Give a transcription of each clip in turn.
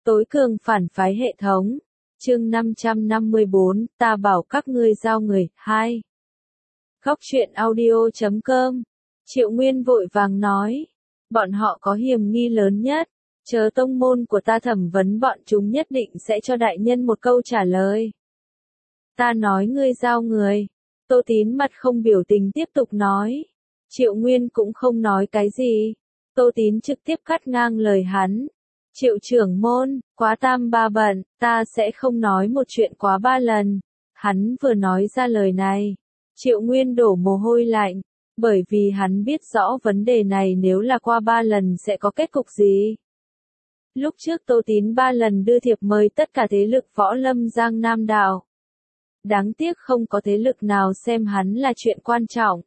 Tối cường phản phái hệ thống. Chương 554, ta bảo các ngươi giao người. 2. Góc truyện audio.com. Triệu Nguyên vội vàng nói. Bọn họ có hiểm nghi lớn nhất. Chờ tông môn của ta thẩm vấn bọn chúng nhất định sẽ cho đại nhân một câu trả lời. Ta nói ngươi giao người. Tô Tín mặt không biểu tình tiếp tục nói. Triệu Nguyên cũng không nói cái gì. Tô Tín trực tiếp cắt ngang lời hắn. Triệu trưởng môn, quá tam ba bận, ta sẽ không nói một chuyện quá ba lần. Hắn vừa nói ra lời này. Triệu Nguyên đổ mồ hôi lạnh, bởi vì hắn biết rõ vấn đề này nếu là qua 3 lần sẽ có kết cục gì. Lúc trước Tô Tín 3 lần đưa thiệp mời tất cả thế lực võ lâm Giang Nam Đạo. Đáng tiếc không có thế lực nào xem hắn là chuyện quan trọng.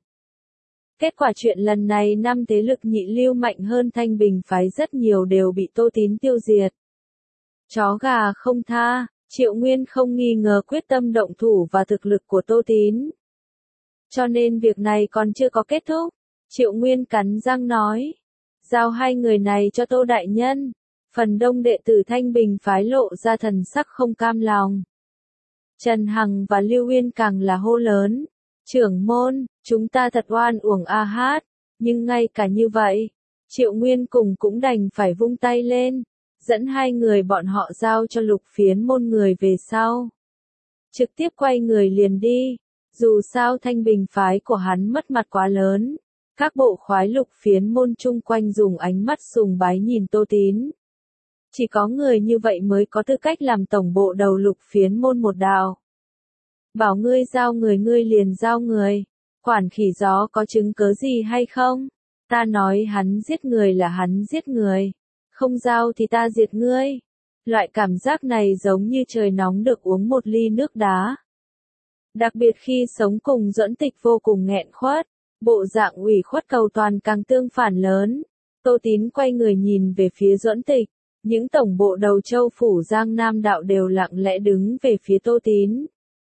Kết quả chuyện lần này 5 thế lực nhị lưu mạnh hơn Thanh Bình phái rất nhiều đều bị Tô Tín tiêu diệt. Chó gà không tha, Triệu Nguyên không nghi ngờ quyết tâm động thủ và thực lực của Tô Tín. Cho nên việc này còn chưa có kết thúc. Triệu Nguyên cắn răng nói. Giao 2 người này cho Tô Đại Nhân. Phần đông đệ tử Thanh Bình phái lộ ra thần sắc không cam lòng. Trần Hằng và Lưu Uyên càng là hô lớn. Trưởng môn, chúng ta thật oan uổng a hát. Nhưng ngay cả như vậy, Triệu Nguyên cùng cũng đành phải vung tay lên. Dẫn 2 người bọn họ giao cho Lục Phiến môn người về sau. Trực tiếp quay người liền đi. Dù sao Thanh Bình phái của hắn mất mặt quá lớn. Các bộ khoái Lục Phiến môn chung quanh dùng ánh mắt sùng bái nhìn Tô Tín. Chỉ có người như vậy mới có tư cách làm tổng bộ đầu Lục Phiến môn một đạo. Bảo ngươi giao người ngươi liền giao người. Quản khỉ gió có chứng cớ gì hay không? Ta nói hắn giết người là hắn giết người. Không giao thì ta diệt ngươi. Loại cảm giác này giống như trời nóng được uống một ly nước đá. Đặc biệt khi sống cùng Duẫn Tịch vô cùng nghẹn khuất. Bộ dạng ủy khuất cầu toàn càng tương phản lớn. Tô Tín quay người nhìn về phía Duẫn Tịch. Những tổng bộ đầu châu phủ Giang Nam Đạo đều lặng lẽ đứng về phía Tô Tín.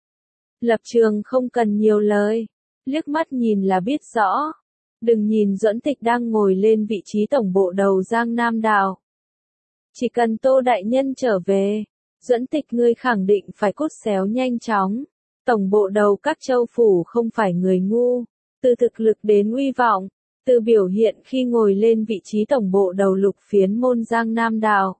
Lập trường không cần nhiều lời. Liếc mắt nhìn là biết rõ. Đừng nhìn Duẫn Tịch đang ngồi lên vị trí tổng bộ đầu Giang Nam Đạo. Chỉ cần Tô Đại Nhân trở về, Duẫn Tịch ngươi khẳng định phải cút xéo nhanh chóng. Tổng bộ đầu các châu phủ không phải người ngu. Từ thực lực đến uy vọng, từ biểu hiện khi ngồi lên vị trí tổng bộ đầu Lục Phiến môn Giang Nam Đạo.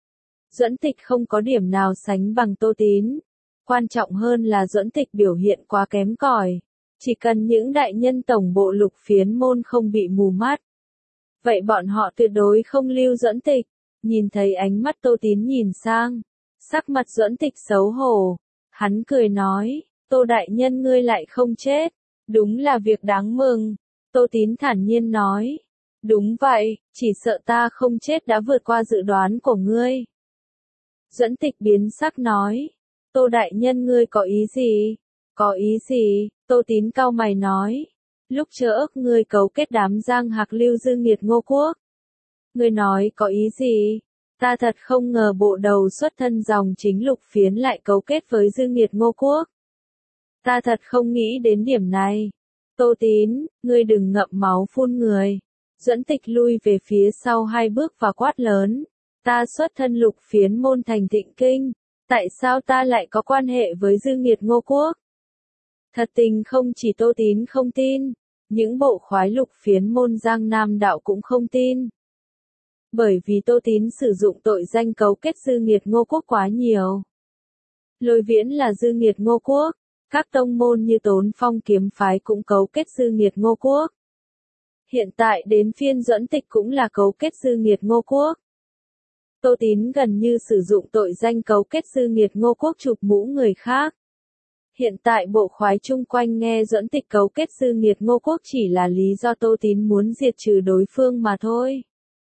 Duẫn Tịch không có điểm nào sánh bằng Tô Tín. Quan trọng hơn là Duẫn Tịch biểu hiện quá kém cỏi. Chỉ cần những đại nhân tổng bộ Lục Phiến môn không bị mù mắt. Vậy bọn họ tuyệt đối không lưu Duẫn Tịch. Nhìn thấy ánh mắt Tô Tín nhìn sang. Sắc mặt Duẫn Tịch xấu hổ. Hắn cười nói, Tô Đại Nhân ngươi lại không chết. Đúng là việc đáng mừng. Tô Tín thản nhiên nói. Đúng vậy, chỉ sợ ta không chết đã vượt qua dự đoán của ngươi. Duẫn Tịch biến sắc nói. Tô Đại Nhân ngươi có ý gì? Có ý gì? Tô Tín cau mày nói. Lúc trước ngươi cấu kết đám Giang Hạc Lưu Dương Nghiệt Ngô Quốc. Ngươi nói có ý gì? Ta thật không ngờ bộ đầu xuất thân dòng chính Lục Phiến lại cấu kết với Dương Nghiệt Ngô Quốc. Ta thật không nghĩ đến điểm này. Tô Tín, ngươi đừng ngậm máu phun người. Duẫn Tịch lui về phía sau 2 bước và quát lớn. Ta xuất thân Lục Phiến môn thành Thịnh Kinh. Tại sao ta lại có quan hệ với Dương Nghiệt Ngô Quốc? Thật tình không chỉ Tô Tín không tin. Những bộ khoái Lục Phiến môn Giang Nam Đạo cũng không tin. Bởi vì Tô Tín sử dụng tội danh cấu kết Dương Nghiệt Ngô Quốc quá nhiều. Lôi Viễn là Dương Nghiệt Ngô Quốc. Các tông môn như Tốn Phong kiếm phái cũng cấu kết Dương Nghiệt Ngô Quốc. Hiện tại đến phiên Duẫn Tịch cũng là cấu kết Dương Nghiệt Ngô Quốc. Tô Tín gần như sử dụng tội danh cấu kết Dương Nghiệt Ngô Quốc chụp mũ người khác. Hiện tại bộ khoái chung quanh nghe Duẫn Tịch cấu kết Dương Nghiệt Ngô Quốc chỉ là lý do Tô Tín muốn diệt trừ đối phương mà thôi.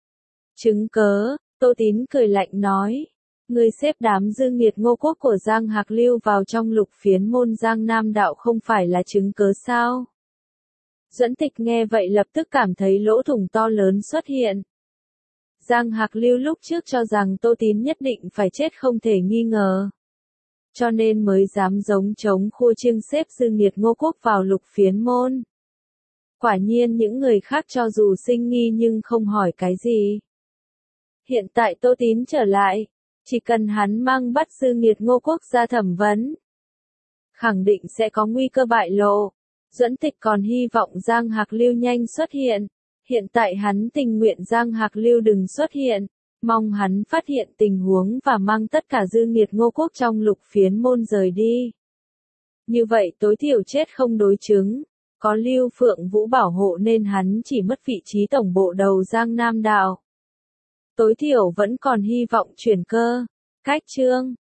Chứng cớ, Tô Tín cười lạnh nói. Ngươi xếp đám Dương Nghiệt Ngô Quốc của Giang Hạc Lưu vào trong Lục Phiến môn Giang Nam Đạo không phải là chứng cớ sao? Duẫn Tịch nghe vậy lập tức cảm thấy lỗ thủng to lớn xuất hiện. Giang Hạc Lưu lúc trước cho rằng Tô Tín nhất định phải chết không thể nghi ngờ. Cho nên mới dám giống chống khua chiêng xếp Dương Nghiệt Ngô Quốc vào Lục Phiến môn. Quả nhiên những người khác cho dù sinh nghi nhưng không hỏi cái gì. Hiện tại Tô Tín trở lại. Chỉ cần hắn mang bắt Dư Nghiệt Ngô Quốc ra thẩm vấn, khẳng định sẽ có nguy cơ bại lộ. Duẫn Tịch còn hy vọng Giang Hạc Lưu nhanh xuất hiện. Hiện tại hắn tình nguyện Giang Hạc Lưu đừng xuất hiện, mong hắn phát hiện tình huống và mang tất cả Dư Nghiệt Ngô Quốc trong Lục Phiến Môn rời đi. Như vậy tối thiểu chết không đối chứng, có Lưu Phượng Vũ bảo hộ nên hắn chỉ mất vị trí tổng bộ đầu Giang Nam Đạo. Tối thiểu vẫn còn hy vọng chuyển cơ. Cách chương